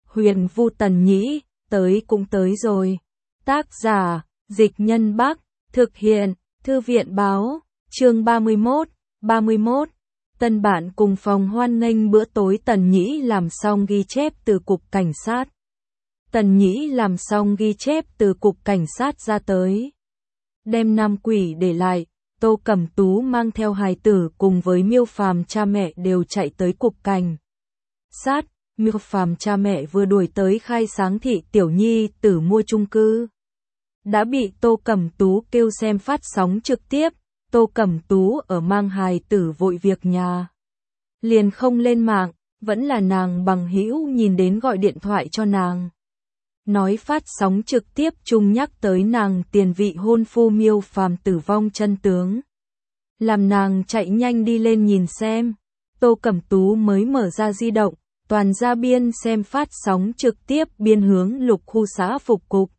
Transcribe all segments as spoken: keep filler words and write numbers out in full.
Huyền Vu Tần Nhĩ, tới cũng tới rồi. Tác giả, Dịch Nhân Bắc, thực hiện, Thư viện Báo, chương ba mươi mốt, ba mươi mốt. Tân bạn cùng phòng hoan nghênh bữa tối. Tần Nhĩ làm xong ghi chép từ cục cảnh sát. Tần Nhĩ làm xong ghi chép từ cục cảnh sát ra tới. Đem Nam Quỷ để lại, Tô Cẩm Tú mang theo hài tử cùng với Miêu Phàm cha mẹ đều chạy tới cục cảnh sát. Miêu Phàm cha mẹ vừa đuổi tới khai sáng thị tiểu nhi tử mua chung cư. Đã bị Tô Cẩm Tú kêu xem phát sóng trực tiếp, Tô Cẩm Tú ở mang hài tử vội việc nhà. Liền không lên mạng, vẫn là nàng bằng hữu nhìn đến gọi điện thoại cho nàng. Nói phát sóng trực tiếp chung nhắc tới nàng tiền vị hôn phu Miêu Phàm tử vong chân tướng. Làm nàng chạy nhanh đi lên nhìn xem, Tô Cẩm Tú mới mở ra di động, toàn ra biên xem phát sóng trực tiếp biên hướng lục khu xã phục cục.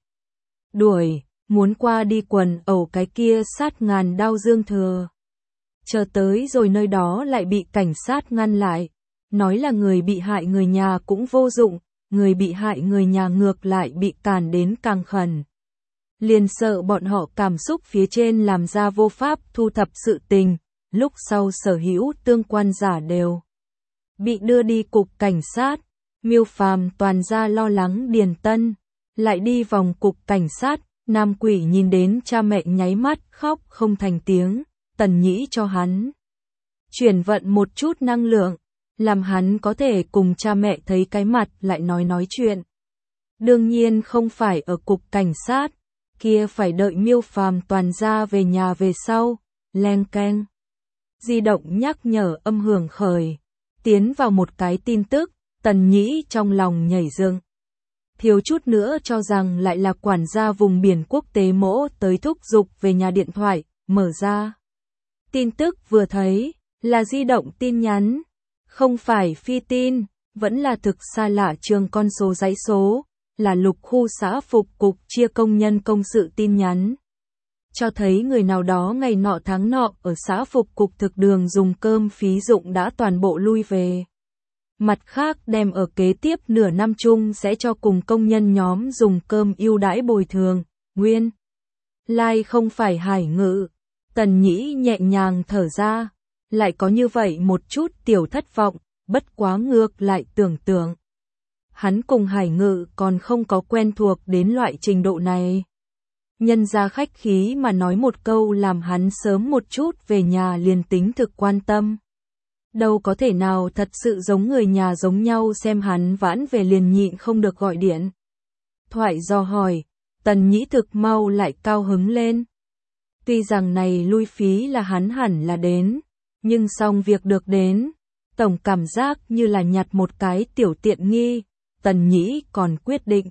Đuổi, muốn qua đi quần ẩu cái kia sát ngàn đao Dương Thừa. Chờ tới rồi nơi đó lại bị cảnh sát ngăn lại, nói là người bị hại người nhà cũng vô dụng, người bị hại người nhà ngược lại bị cản đến càng khẩn. Liền sợ bọn họ cảm xúc phía trên làm ra vô pháp thu thập sự tình, lúc sau sở hữu tương quan giả đều bị đưa đi cục cảnh sát. Miêu Phàm toàn ra lo lắng Điền Tân, lại đi vòng cục cảnh sát. Nam Quỷ nhìn đến cha mẹ nháy mắt khóc không thành tiếng. Tần Nhĩ cho hắn chuyển vận một chút năng lượng, làm hắn có thể cùng cha mẹ thấy cái mặt lại nói nói chuyện. Đương nhiên không phải ở cục cảnh sát, kia phải đợi Miêu Phàm toàn ra về nhà về sau. Leng keng, di động nhắc nhở âm hưởng khởi, tiến vào một cái tin tức. Tần Nhĩ trong lòng nhảy dựng, thiếu chút nữa cho rằng lại là quản gia vùng biển quốc tế mỗ tới thúc giục về nhà. Điện thoại mở ra, tin tức vừa thấy là di động tin nhắn, không phải phi tin, vẫn là thực xa lạ trường con số dãy số, là lục khu xã phục cục chia công nhân công sự tin nhắn. Cho thấy người nào đó ngày nọ tháng nọ ở xã phục cục thực đường dùng cơm phí dụng đã toàn bộ lui về. Mặt khác đem ở kế tiếp nửa năm chung sẽ cho cùng công nhân nhóm dùng cơm ưu đãi bồi thường. Nguyên lai like không phải Hải Ngự. Tần Nhĩ nhẹ nhàng thở ra, lại có như vậy một chút tiểu thất vọng, bất quá ngược lại tưởng tượng. Hắn cùng Hải Ngự còn không có quen thuộc đến loại trình độ này. Nhân ra khách khí mà nói một câu làm hắn sớm một chút về nhà liền tính thực quan tâm. Đâu có thể nào thật sự giống người nhà giống nhau xem hắn vãn về liền nhịn không được gọi điện thoại dò hỏi. Tần Nhĩ thực mau lại cao hứng lên. Tuy rằng này lui phí là hắn hẳn là đến, nhưng xong việc được đến, tổng cảm giác như là nhặt một cái tiểu tiện nghi. Tần Nhĩ còn quyết định,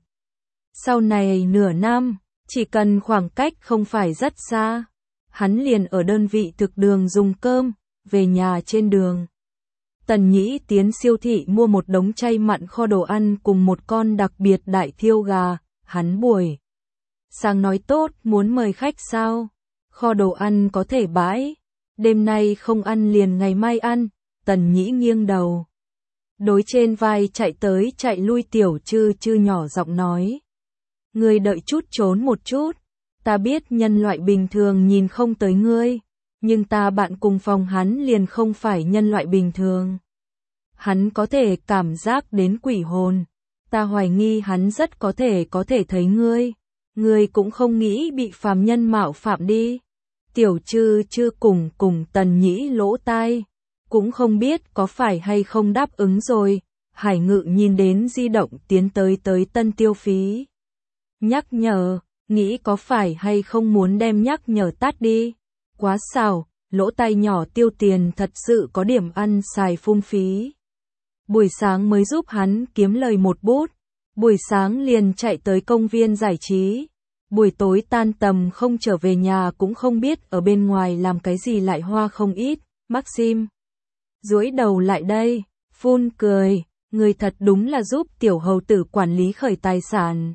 sau này nửa năm, chỉ cần khoảng cách không phải rất xa, hắn liền ở đơn vị thực đường dùng cơm, về nhà trên đường. Tần Nhĩ tiến siêu thị mua một đống chay mặn kho đồ ăn cùng một con đặc biệt đại thiêu gà. Hắn buổi sáng nói tốt muốn mời khách sao, kho đồ ăn có thể bãi, đêm nay không ăn liền ngày mai ăn. Tần Nhĩ nghiêng đầu, đối trên vai chạy tới chạy lui tiểu Chư Chư nhỏ giọng nói, ngươi đợi chút trốn một chút, ta biết nhân loại bình thường nhìn không tới ngươi, nhưng ta bạn cùng phòng hắn liền không phải nhân loại bình thường. Hắn có thể cảm giác đến quỷ hồn, ta hoài nghi hắn rất có thể có thể thấy ngươi, ngươi cũng không nghĩ bị phàm nhân mạo phạm đi. Tiểu Chư Chư cùng cùng Tần Nhĩ lỗ tai, cũng không biết có phải hay không đáp ứng rồi. Hải Ngự nhìn đến di động tiến tới tới tân tiêu phí nhắc nhở, nghĩ có phải hay không muốn đem nhắc nhở tắt đi. Quá xảo, lỗ tai nhỏ tiêu tiền thật sự có điểm ăn xài phung phí. Buổi sáng mới giúp hắn kiếm lời một bút, buổi sáng liền chạy tới công viên giải trí, buổi tối tan tầm không trở về nhà cũng không biết ở bên ngoài làm cái gì lại hoa không ít. Maxim duỗi đầu lại đây, phun cười, người thật đúng là giúp tiểu hầu tử quản lý khởi tài sản.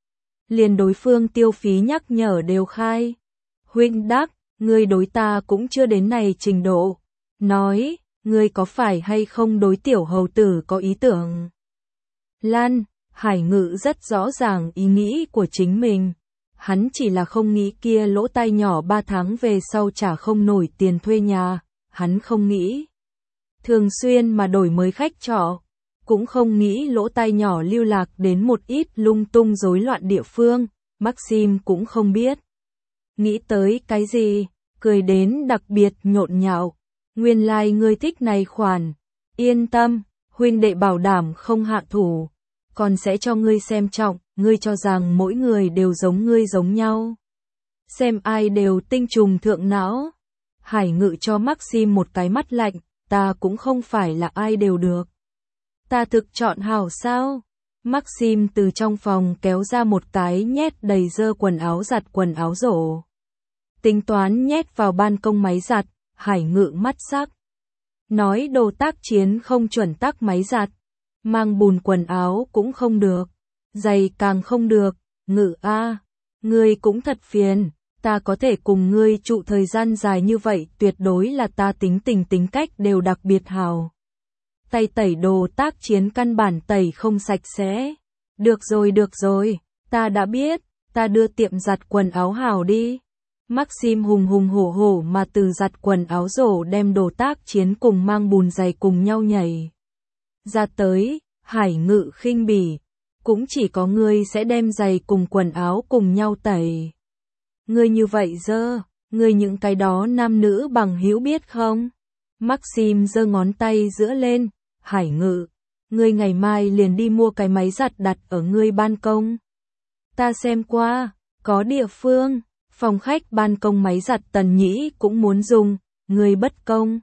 Liền đối phương tiêu phí nhắc nhở đều khai. Huynh đắc, ngươi đối ta cũng chưa đến này trình độ. Nói, ngươi có phải hay không đối tiểu hầu tử có ý tưởng? Lan, Hải Ngự rất rõ ràng ý nghĩ của chính mình. Hắn chỉ là không nghĩ kia lỗ tai nhỏ ba tháng về sau trả không nổi tiền thuê nhà, hắn không nghĩ thường xuyên mà đổi mới khách trọ, cũng không nghĩ lỗ tai nhỏ lưu lạc đến một ít lung tung rối loạn địa phương, Maxim cũng không biết. Nghĩ tới cái gì, cười đến đặc biệt nhộn nhạo, nguyên lai like ngươi thích này khoản, yên tâm, huynh đệ bảo đảm không hạ thủ, còn sẽ cho ngươi xem trọng, ngươi cho rằng mỗi người đều giống ngươi giống nhau. Xem ai đều tinh trùng thượng não. Hải Ngự cho Maxim một cái mắt lạnh, ta cũng không phải là ai đều được. Ta thực chọn hảo sao? Maxim từ trong phòng kéo ra một cái nhét đầy dơ quần áo giặt quần áo rổ. Tính toán nhét vào ban công máy giặt, Hải Ngự mắt sắc. Nói đồ tác chiến không chuẩn tắc máy giặt, mang bùn quần áo cũng không được, giày càng không được, Ngự a, ngươi cũng thật phiền, ta có thể cùng ngươi trụ thời gian dài như vậy tuyệt đối là ta tính tình tính cách đều đặc biệt hào. Tay tẩy đồ tác chiến căn bản tẩy không sạch sẽ. Được rồi được rồi, ta đã biết, ta đưa tiệm giặt quần áo hào đi. Maxim hùng hùng hổ hổ mà từ giặt quần áo rổ đem đồ tác chiến cùng mang bùn giày cùng nhau nhảy ra tới. Hải Ngự khinh bỉ, cũng chỉ có ngươi sẽ đem giày cùng quần áo cùng nhau tẩy. Ngươi như vậy dơ, ngươi những cái đó nam nữ bằng hữu biết không? Maxim giơ ngón tay giữa lên, Hải Ngự, ngươi ngày mai liền đi mua cái máy giặt đặt ở ngươi ban công. Ta xem qua, có địa phương, phòng khách ban công máy giặt Tần Nhĩ cũng muốn dùng, ngươi bất công.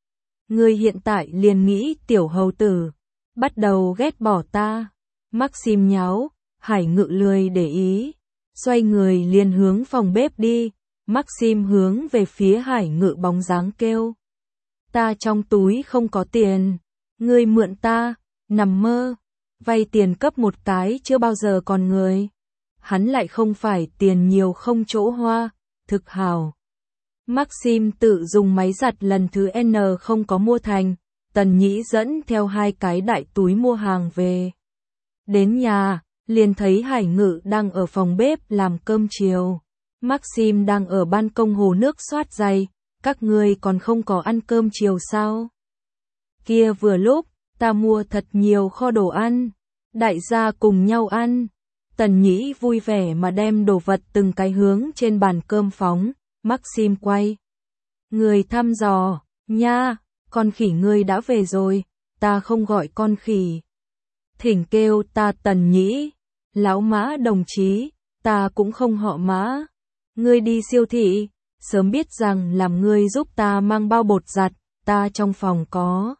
Ngươi hiện tại liền nghĩ tiểu hầu tử, bắt đầu ghét bỏ ta. Maxim nháo, Hải Ngự lười để ý, xoay người liền hướng phòng bếp đi. Maxim hướng về phía Hải Ngự bóng dáng kêu. Ta trong túi không có tiền, ngươi mượn ta, nằm mơ, vay tiền cấp một cái chưa bao giờ còn người. Hắn lại không phải tiền nhiều không chỗ hoa, thực hào. Maxim tự dùng máy giặt lần thứ N không có mua thành, Tần Nhĩ dẫn theo hai cái đại túi mua hàng về. Đến nhà, liền thấy Hải Ngự đang ở phòng bếp làm cơm chiều. Maxim đang ở ban công hồ nước xoát giày, các ngươi còn không có ăn cơm chiều sao? Kia vừa lúc, ta mua thật nhiều kho đồ ăn, đại gia cùng nhau ăn. Tần Nhĩ vui vẻ mà đem đồ vật từng cái hướng trên bàn cơm phóng, Maxim quay. Người thăm dò, nha, con khỉ ngươi đã về rồi, ta không gọi con khỉ. Thỉnh kêu ta Tần Nhĩ, lão Mã đồng chí, ta cũng không họ Mã. Ngươi đi siêu thị, sớm biết rằng làm ngươi giúp ta mang bao bột giặt, ta trong phòng có.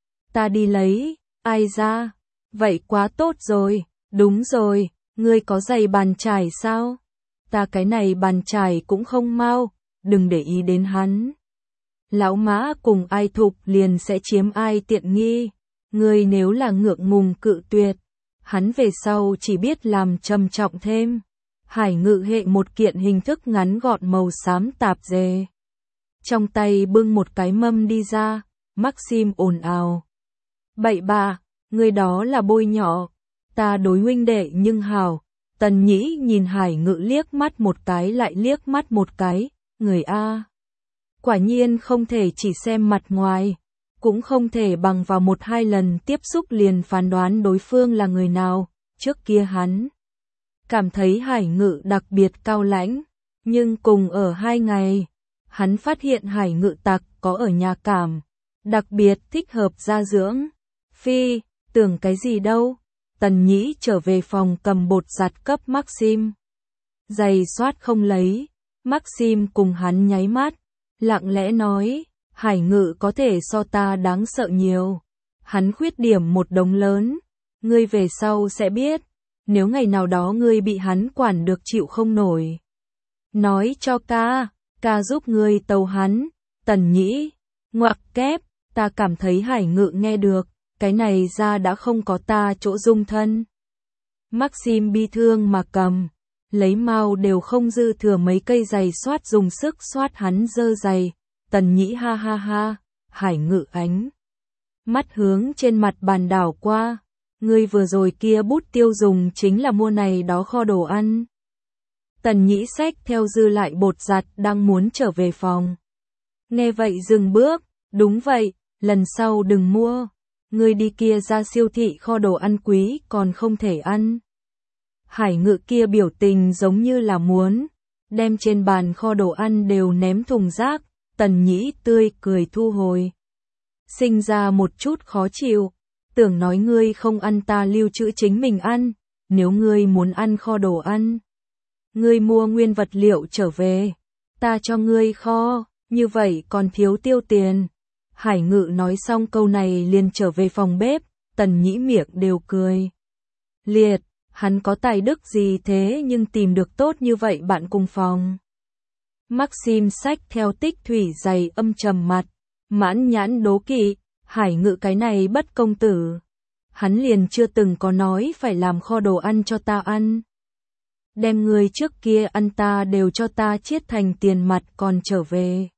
Ta đi lấy, ai ra? Vậy quá tốt rồi, đúng rồi, ngươi có giày bàn chải sao? Ta cái này bàn chải cũng không mau, đừng để ý đến hắn. Lão Mã cùng ai thục liền sẽ chiếm ai tiện nghi. Ngươi nếu là ngượng ngùng cự tuyệt, hắn về sau chỉ biết làm trầm trọng thêm. Hải Ngự hệ một kiện hình thức ngắn gọn màu xám tạp dề. Trong tay bưng một cái mâm đi ra, Maxim ồn ào. Bậy bạ, người đó là bôi nhọ, ta đối huynh đệ nhưng hào. Tần Nhĩ nhìn Hải Ngự liếc mắt một cái lại liếc mắt một cái, người A. Quả nhiên không thể chỉ xem mặt ngoài, cũng không thể bằng vào một hai lần tiếp xúc liền phán đoán đối phương là người nào. Trước kia hắn cảm thấy Hải Ngự đặc biệt cao lãnh, nhưng cùng ở hai ngày, hắn phát hiện Hải Ngự tặc có ở nhà cảm, đặc biệt thích hợp gia dưỡng. Phi, tưởng cái gì đâu. Tần Nhĩ trở về phòng cầm bột giặt cấp Maxim. Giày soát không lấy, Maxim cùng hắn nháy mắt, lặng lẽ nói, Hải Ngự có thể so ta đáng sợ nhiều. Hắn khuyết điểm một đống lớn, ngươi về sau sẽ biết. Nếu ngày nào đó ngươi bị hắn quản được chịu không nổi, nói cho ca, ca giúp ngươi tấu hắn. Tần Nhĩ, ngoặc kép, ta cảm thấy Hải Ngự nghe được, cái này ra đã không có ta chỗ dung thân. Maxim bi thương mà cầm, lấy mau đều không dư thừa mấy cây giày xoát dùng sức xoát hắn dơ giày. Tần Nhĩ ha ha ha, Hải Ngự ánh mắt hướng trên mặt bàn đảo qua, Ngươi vừa rồi kia bút tiêu dùng chính là mua này đó kho đồ ăn. Tần Nhĩ xách theo dư lại bột giặt đang muốn trở về phòng. Nghe vậy dừng bước, đúng vậy, lần sau đừng mua. Ngươi đi kia ra siêu thị kho đồ ăn quý còn không thể ăn. Hải Ngự kia biểu tình giống như là muốn đem trên bàn kho đồ ăn đều ném thùng rác. Tần Nhĩ tươi cười thu hồi. Sinh ra một chút khó chịu. Tưởng nói ngươi không ăn ta lưu trữ chính mình ăn. Nếu ngươi muốn ăn kho đồ ăn, ngươi mua nguyên vật liệu trở về, ta cho ngươi kho, như vậy còn thiếu tiêu tiền. Hải Ngự nói xong câu này liền trở về phòng bếp. Tần Nhĩ miệng đều cười. Liệt, hắn có tài đức gì thế nhưng tìm được tốt như vậy bạn cùng phòng. Maxim xách theo tích thủy dày âm trầm mặt, mãn nhãn đố kỵ, Hải Ngự cái này bất công tử. Hắn liền chưa từng có nói phải làm kho đồ ăn cho ta ăn. Đem người trước kia ăn ta đều cho ta chiết thành tiền mặt còn trở về.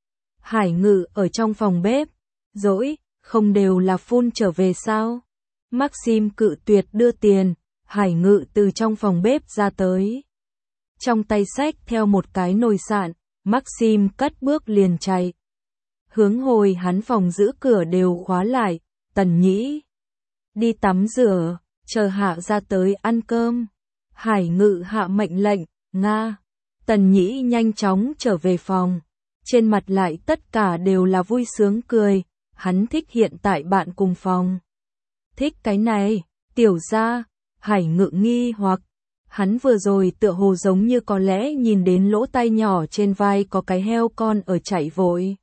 Hải Ngự ở trong phòng bếp, dỗi, không đều là phun trở về sao? Maxim cự tuyệt đưa tiền, Hải Ngự từ trong phòng bếp ra tới. Trong tay xách theo một cái nồi sạn, Maxim cất bước liền chạy. Hướng hồi hắn phòng giữ cửa đều khóa lại, Tần Nhĩ đi tắm rửa, chờ hạ ra tới ăn cơm. Hải Ngự hạ mệnh lệnh, Nga. Tần Nhĩ nhanh chóng trở về phòng. Trên mặt lại tất cả đều là vui sướng cười. Hắn thích hiện tại bạn cùng phòng. Thích cái này, tiểu gia. Hải Ngự nghi hoặc. Hắn vừa rồi tựa hồ giống như có lẽ nhìn đến lỗ tai nhỏ trên vai có cái heo con ở chạy vội.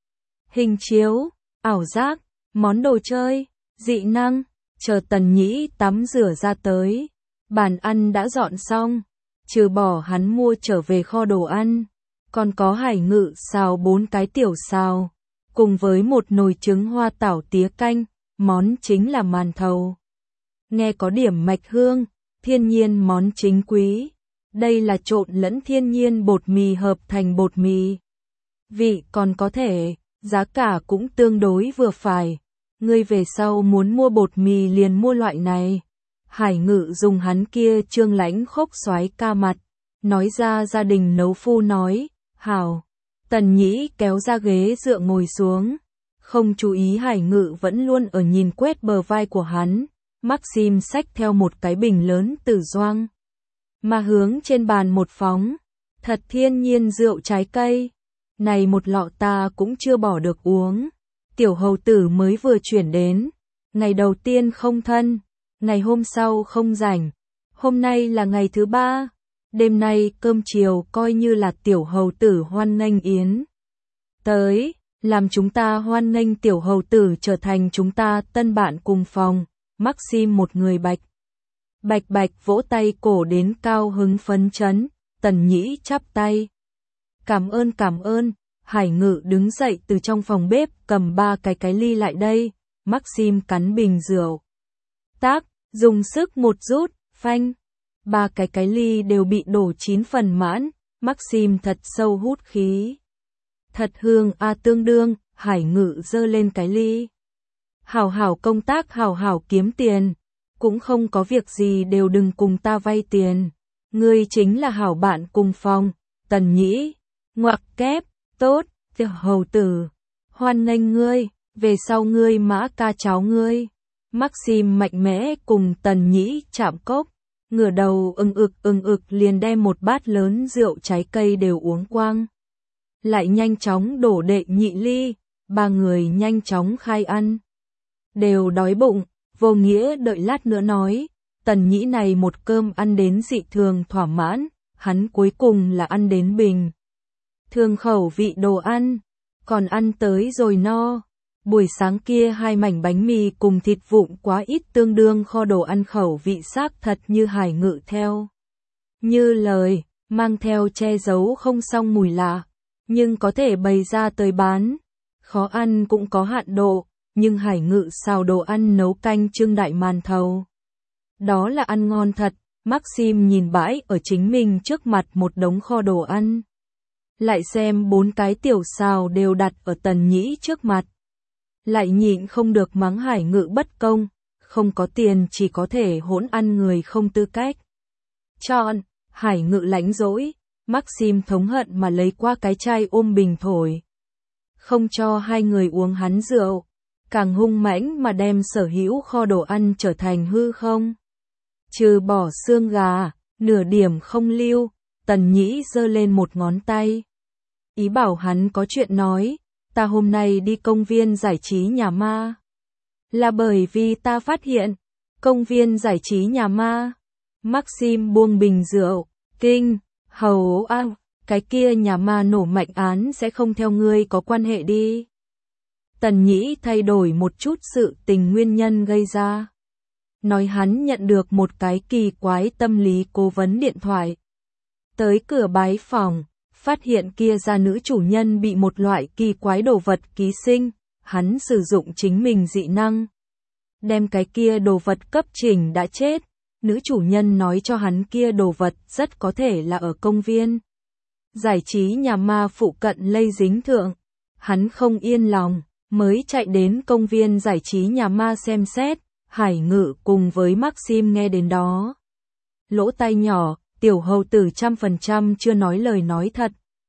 Hình chiếu, ảo giác, món đồ chơi, dị năng. Chờ Tần Nhĩ tắm rửa ra tới. Bàn ăn đã dọn xong, trừ bỏ hắn mua trở về kho đồ ăn, còn có Hải Ngự xào bốn cái tiểu xào, cùng với một nồi trứng hoa tảo tía canh, món chính là màn thầu. Nghe có điểm mạch hương, thiên nhiên món chính quý, đây là trộn lẫn thiên nhiên bột mì hợp thành bột mì. Vị còn có thể, giá cả cũng tương đối vừa phải, ngươi về sau muốn mua bột mì liền mua loại này. Hải Ngự dùng hắn kia trương lãnh khốc soái ca mặt, nói ra gia đình nấu phu nói, hảo. Tần Nhĩ kéo ra ghế dựa ngồi xuống, không chú ý Hải Ngự vẫn luôn ở nhìn quét bờ vai của hắn. Maxim xách theo một cái bình lớn từ Doang, mà hướng trên bàn một phóng, thật thiên nhiên rượu trái cây. Này một lọ ta cũng chưa bỏ được uống. Tiểu hầu tử mới vừa chuyển đến, ngày đầu tiên không thân. Ngày hôm sau không rảnh, hôm nay là ngày thứ ba, đêm nay cơm chiều coi như là tiểu hầu tử hoan nghênh yến. Tới, làm chúng ta hoan nghênh tiểu hầu tử trở thành chúng ta tân bạn cùng phòng. Maxim một người bạch. Bạch bạch vỗ tay cổ đến cao hứng phấn chấn, Tần Nhĩ chắp tay. Cảm ơn cảm ơn, Hải Ngự đứng dậy từ trong phòng bếp cầm ba cái cái ly lại đây, Maxim cắn bình rượu. Tác, dùng sức một rút, phanh. Ba cái cái ly đều bị đổ chín phần mãn, Maxim thật sâu hút khí. Thật hương a tương đương, Hải Ngự giơ lên cái ly. Hảo hảo công tác hảo hảo kiếm tiền, cũng không có việc gì đều đừng cùng ta vay tiền. Ngươi chính là hảo bạn cùng phòng, Tần Nhĩ. Ngoặc kép, tốt, tiểu hầu tử. Hoan nghênh ngươi, về sau ngươi mã ca cháu ngươi. Maxim mạnh mẽ cùng Tần Nhĩ chạm cốc, ngửa đầu ưng ực ưng ực liền đem một bát lớn rượu trái cây đều uống quang. Lại nhanh chóng đổ đệ nhị ly, ba người nhanh chóng khai ăn. Đều đói bụng, vô nghĩa đợi lát nữa nói, Tần Nhĩ này một cơm ăn đến dị thường thỏa mãn, hắn cuối cùng là ăn đến bình. Thường khẩu vị đồ ăn, còn ăn tới rồi no. Buổi sáng kia hai mảnh bánh mì cùng thịt vụn quá ít tương đương kho đồ ăn khẩu vị xác thật như Hải Ngự theo. Như lời, mang theo che giấu không xong mùi lạ, nhưng có thể bày ra tới bán. Khó ăn cũng có hạn độ, nhưng Hải Ngự xào đồ ăn nấu canh trưng đại màn thầu. Đó là ăn ngon thật, Maxim nhìn bãi ở chính mình trước mặt một đống kho đồ ăn. Lại xem bốn cái tiểu xào đều đặt ở Tần Nhĩ trước mặt. Lại nhịn không được mắng Hải Ngự bất công, không có tiền chỉ có thể hỗn ăn người không tư cách. Chọn, Hải Ngự lãnh dỗi, Maxim thống hận mà lấy qua cái chai ôm bình thổi. Không cho hai người uống hắn rượu, càng hung mãnh mà đem sở hữu kho đồ ăn trở thành hư không. Trừ bỏ xương gà, nửa điểm không lưu, Tần Nhĩ giơ lên một ngón tay. Ý bảo hắn có chuyện nói, ta hôm nay đi công viên giải trí nhà ma. Là bởi vì ta phát hiện, công viên giải trí nhà ma. Maxim buông bình rượu, kinh, hầu a, cái kia nhà ma nổ mạnh án sẽ không theo ngươi có quan hệ đi. Tần Nhĩ thay đổi một chút sự tình nguyên nhân gây ra. Nói hắn nhận được một cái kỳ quái tâm lý cố vấn điện thoại. Tới cửa bái phòng, phát hiện kia ra nữ chủ nhân bị một loại kỳ quái đồ vật ký sinh, hắn sử dụng chính mình dị năng. Đem cái kia đồ vật cấp chỉnh đã chết, nữ chủ nhân nói cho hắn kia đồ vật rất có thể là ở công viên. Giải trí nhà ma phụ cận lây dính thượng, hắn không yên lòng, mới chạy đến công viên giải trí nhà ma xem xét, Hải Ngự cùng với Maxim nghe đến đó. Lỗ tai nhỏ, tiểu hầu tử trăm phần trăm chưa nói lời nói thật.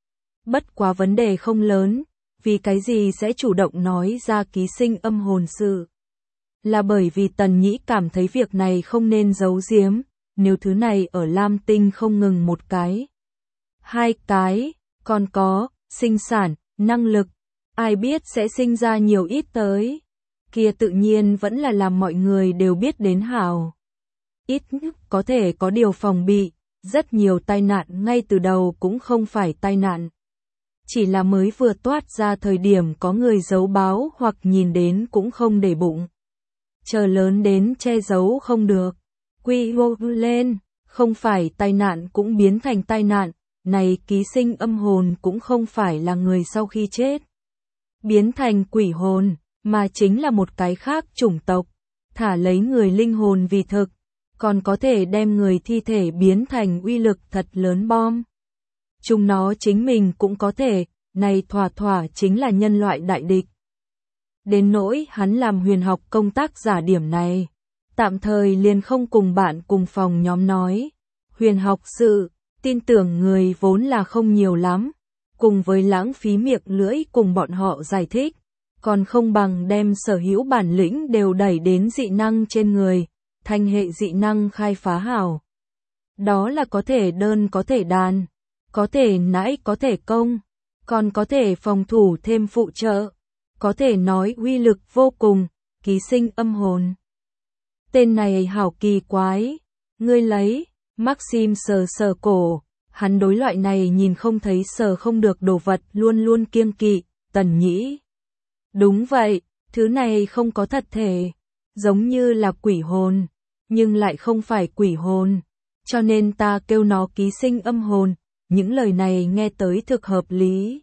Bất quá vấn đề không lớn, vì cái gì sẽ chủ động nói ra ký sinh âm hồn sự. Là bởi vì Tần Nhĩ cảm thấy việc này không nên giấu giếm, nếu thứ này ở Lam Tinh không ngừng một cái. Hai cái, còn có, sinh sản, năng lực, ai biết sẽ sinh ra nhiều ít tới. Kia tự nhiên vẫn là làm mọi người đều biết đến hảo. Ít nhất có thể có điều phòng bị, rất nhiều tai nạn ngay từ đầu cũng không phải tai nạn. Chỉ là mới vừa toát ra thời điểm có người giấu báo hoặc nhìn đến cũng không để bụng. Chờ lớn đến che giấu không được. Quy hô lên, không phải tai nạn cũng biến thành tai nạn, này ký sinh âm hồn cũng không phải là người sau khi chết. Biến thành quỷ hồn, mà chính là một cái khác chủng tộc, thả lấy người linh hồn vì thực, còn có thể đem người thi thể biến thành uy lực thật lớn bom. Chúng nó chính mình cũng có thể, này thỏa thỏa chính là nhân loại đại địch. Đến nỗi hắn làm huyền học công tác giả điểm này, tạm thời liền không cùng bạn cùng phòng nhóm nói. Huyền học sự, tin tưởng người vốn là không nhiều lắm, cùng với lãng phí miệng lưỡi cùng bọn họ giải thích, còn không bằng đem sở hữu bản lĩnh đều đẩy đến dị năng trên người, thành hệ dị năng khai phá hảo. Đó là có thể đơn có thể đàn, có thể nãi có thể công, còn có thể phòng thủ thêm phụ trợ, có thể nói uy lực vô cùng, ký sinh âm hồn. Tên này hảo kỳ quái, ngươi lấy, Maxim sờ sờ cổ, hắn đối loại này nhìn không thấy sờ không được đồ vật luôn luôn kiêng kỵ, Tần Nhĩ. Đúng vậy, thứ này không có thật thể, giống như là quỷ hồn, nhưng lại không phải quỷ hồn, cho nên ta kêu nó ký sinh âm hồn, những lời này nghe tới thực hợp lý.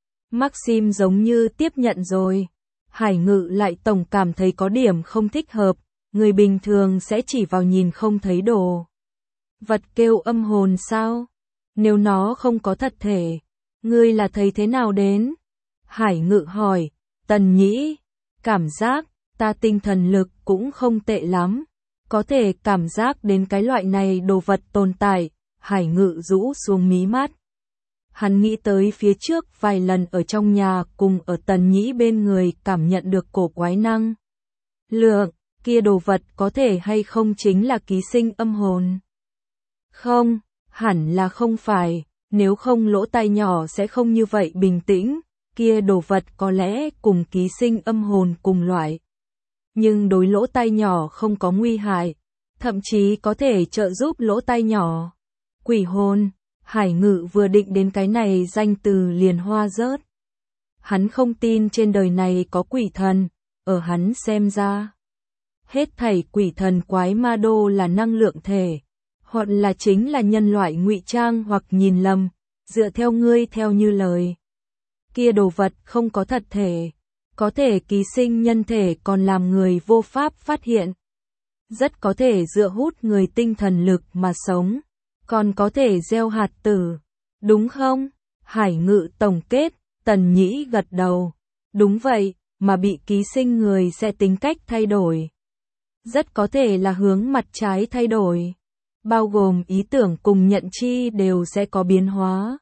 Maxim giống như tiếp nhận rồi, Hải Ngự lại tổng cảm thấy có điểm không thích hợp, người bình thường sẽ chỉ vào nhìn không thấy đồ. Vật kêu âm hồn sao? Nếu nó không có thật thể, ngươi là thấy thế nào đến? Hải Ngự hỏi, Tần Nhĩ, cảm giác, ta tinh thần lực cũng không tệ lắm, có thể cảm giác đến cái loại này đồ vật tồn tại, Hải Ngự rũ xuống mí mắt. Hắn nghĩ tới phía trước vài lần ở trong nhà cùng ở Tần Nhĩ bên người cảm nhận được cổ quái năng. Lượng, kia đồ vật có thể hay không chính là ký sinh âm hồn? Không, hẳn là không phải, nếu không lỗ tai nhỏ sẽ không như vậy bình tĩnh, kia đồ vật có lẽ cùng ký sinh âm hồn cùng loại. Nhưng đối lỗ tai nhỏ không có nguy hại, thậm chí có thể trợ giúp lỗ tai nhỏ. Quỷ hồn, Hải Ngự vừa định đến cái này danh từ liền hoa rớt. Hắn không tin trên đời này có quỷ thần, ở hắn xem ra. Hết thảy quỷ thần quái ma đô là năng lượng thể, hoặc là chính là nhân loại ngụy trang hoặc nhìn lầm, dựa theo ngươi theo như lời. Kia đồ vật không có thật thể, có thể ký sinh nhân thể còn làm người vô pháp phát hiện. Rất có thể dựa hút người tinh thần lực mà sống, còn có thể gieo hạt tử, đúng không? Hải Ngự tổng kết, Tần Nhĩ gật đầu. Đúng vậy, mà bị ký sinh người sẽ tính cách thay đổi. rất có thể là hướng mặt trái thay đổi. Bao gồm ý tưởng cùng nhận chi đều sẽ có biến hóa.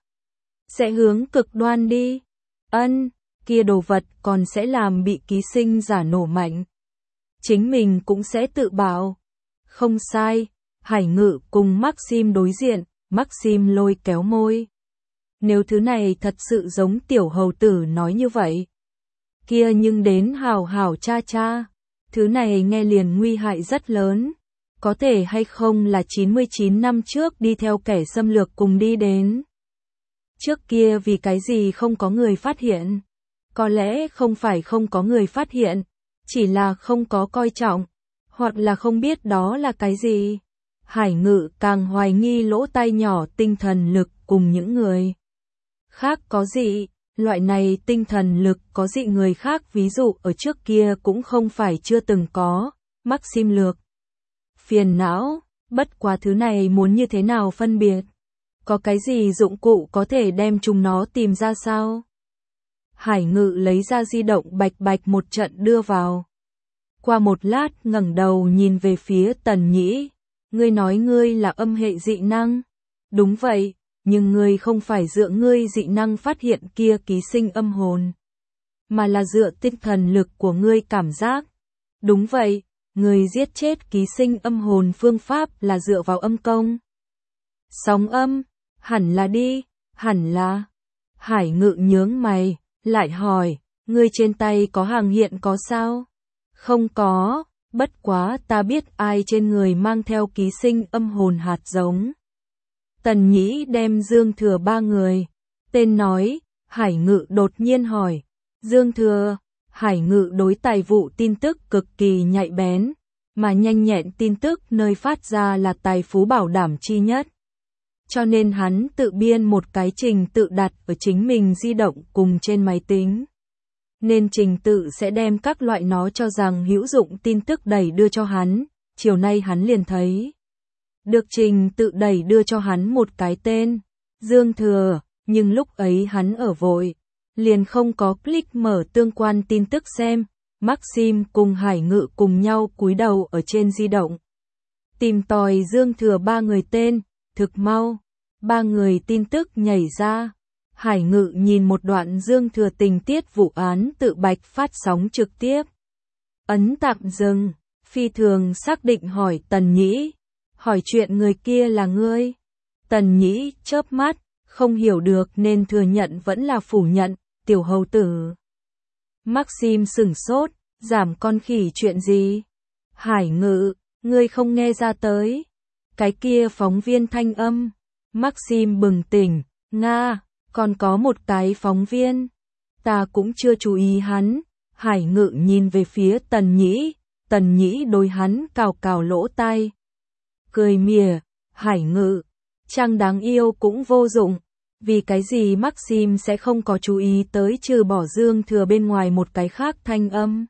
Sẽ hướng cực đoan đi. Ân, kia đồ vật còn sẽ làm bị ký sinh giả nổ mạnh. Chính mình cũng sẽ tự bảo. Không sai, Hải Ngự cùng Maxim đối diện, Maxim lôi kéo môi. Nếu thứ này thật sự giống tiểu hầu tử nói như vậy. Kia nhưng đến hào hào cha cha. Thứ này nghe liền nguy hại rất lớn. Có thể hay không là chín mươi chín năm trước đi theo kẻ xâm lược cùng đi đến. Trước kia vì cái gì không có người phát hiện. Có lẽ không phải không có người phát hiện. Chỉ là không có coi trọng. Hoặc là không biết đó là cái gì. Hải Ngự càng hoài nghi lỗ tai nhỏ tinh thần lực cùng những người khác có dị. Loại này tinh thần lực có dị người khác ví dụ ở trước kia cũng không phải chưa từng có. Maxim lược. Phiền não, bất quá thứ này muốn như thế nào phân biệt? Có cái gì dụng cụ có thể đem chúng nó tìm ra sao? Hải Ngự lấy ra di động bạch bạch một trận đưa vào. Qua một lát ngẩng đầu nhìn về phía Tần Nhĩ. Ngươi nói ngươi là âm hệ dị năng. Đúng vậy, nhưng ngươi không phải dựa ngươi dị năng phát hiện kia ký sinh âm hồn. Mà là dựa tinh thần lực của ngươi cảm giác. Đúng vậy, ngươi giết chết ký sinh âm hồn phương pháp là dựa vào âm công. Sóng âm, hẳn là đi, hẳn là. Hải Ngự nhướng mày, lại hỏi, ngươi trên tay có hàng hiện có sao? Không có, bất quá ta biết ai trên người mang theo ký sinh âm hồn hạt giống. Tần Nhĩ đem Dương Thừa ba người. Tên nói, Hải Ngự đột nhiên hỏi. Dương Thừa, Hải Ngự đối tài vụ tin tức cực kỳ nhạy bén, mà nhanh nhẹn tin tức nơi phát ra là tài phú bảo đảm chi nhất. Cho nên hắn tự biên một cái trình tự đặt ở chính mình di động cùng trên máy tính. Nên trình tự sẽ đem các loại nó cho rằng hữu dụng tin tức đẩy đưa cho hắn, chiều nay hắn liền thấy. Được trình tự đẩy đưa cho hắn một cái tên, Dương Thừa, nhưng lúc ấy hắn ở vội, liền không có click mở tương quan tin tức xem. Maxim cùng Hải Ngự cùng nhau cúi đầu ở trên di động. Tìm tòi Dương Thừa ba người tên, thực mau, ba người tin tức nhảy ra. Hải Ngự nhìn một đoạn Dương Thừa tình tiết vụ án tự bạch phát sóng trực tiếp. Ấn tạm dừng, phi thường xác định hỏi Tần Nhĩ. Hỏi chuyện người kia là ngươi. Tần Nhĩ chớp mắt, không hiểu được nên thừa nhận vẫn là phủ nhận, tiểu hầu tử. Maxim sửng sốt, giảm con khỉ chuyện gì? Hải Ngự, ngươi không nghe ra tới. Cái kia phóng viên thanh âm. Maxim bừng tỉnh, Nga, còn có một cái phóng viên. Ta cũng chưa chú ý hắn. Hải Ngự nhìn về phía Tần Nhĩ, Tần Nhĩ đối hắn cào cào lỗ tai. Cười mỉa, Hải Ngự, chăng đáng yêu cũng vô dụng. Vì cái gì Maxim sẽ không có chú ý tới trừ bỏ Dương Thừa bên ngoài một cái khác thanh âm.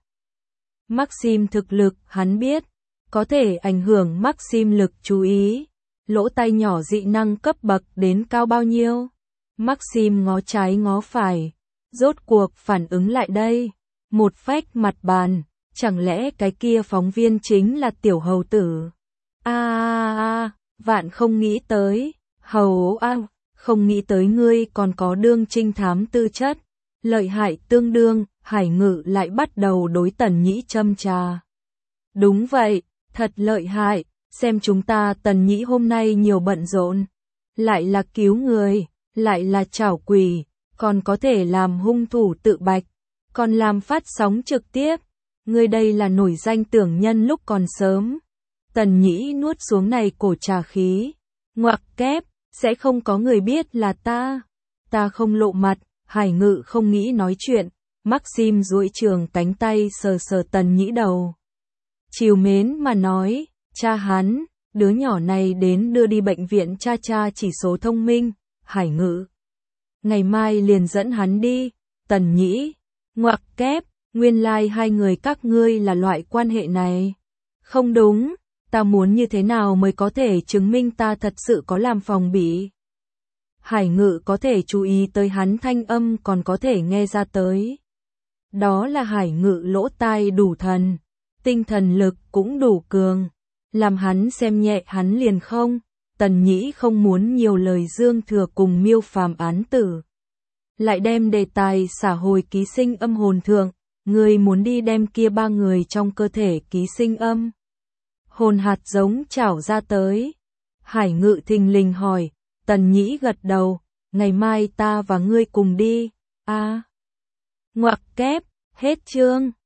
Maxim thực lực, hắn biết, có thể ảnh hưởng Maxim lực chú ý. Lỗ tai nhỏ dị năng cấp bậc đến cao bao nhiêu? Maxim ngó trái ngó phải, rốt cuộc phản ứng lại đây. Một phách mặt bàn, chẳng lẽ cái kia phóng viên chính là tiểu hầu tử? A a a, vạn không nghĩ tới, hầu a, không nghĩ tới ngươi còn có đương trinh thám tư chất. Lợi hại tương đương, Hải Ngự lại bắt đầu đối Tần Nhĩ châm trà. Đúng vậy, thật lợi hại, xem chúng ta Tần Nhĩ hôm nay nhiều bận rộn. Lại là cứu người, lại là trảo quỷ, còn có thể làm hung thủ tự bạch, còn làm phát sóng trực tiếp. Ngươi đây là nổi danh tưởng nhân lúc còn sớm. Tần Nhĩ nuốt xuống này cổ trà khí. Ngoặc kép, sẽ không có người biết là ta. Ta không lộ mặt. Hải Ngự không nghĩ nói chuyện. Maxim duỗi trường cánh tay sờ sờ Tần Nhĩ đầu. Trìu mến mà nói, cha hắn, đứa nhỏ này đến đưa đi bệnh viện cha cha chỉ số thông minh. Hải Ngự, ngày mai liền dẫn hắn đi. Tần Nhĩ, ngoặc kép, nguyên lai like hai người các ngươi là loại quan hệ này. Không đúng, ta muốn như thế nào mới có thể chứng minh ta thật sự có làm phòng bị. Hải Ngự có thể chú ý tới hắn thanh âm còn có thể nghe ra tới. Đó là Hải Ngự lỗ tai đủ thần. tinh thần lực cũng đủ cường, làm hắn xem nhẹ hắn liền không. Tần Nhĩ không muốn nhiều lời Dương Thừa cùng Miêu Phàm án tử, lại đem đề tài xả hồi ký sinh âm hồn thượng, người muốn đi đem kia ba người trong cơ thể ký sinh âm hồn hạt giống trảo ra tới. Hải Ngự thình lình hỏi, Tần Nhĩ gật đầu, ngày mai ta và ngươi cùng đi. A. Ngoặc kép, hết chương.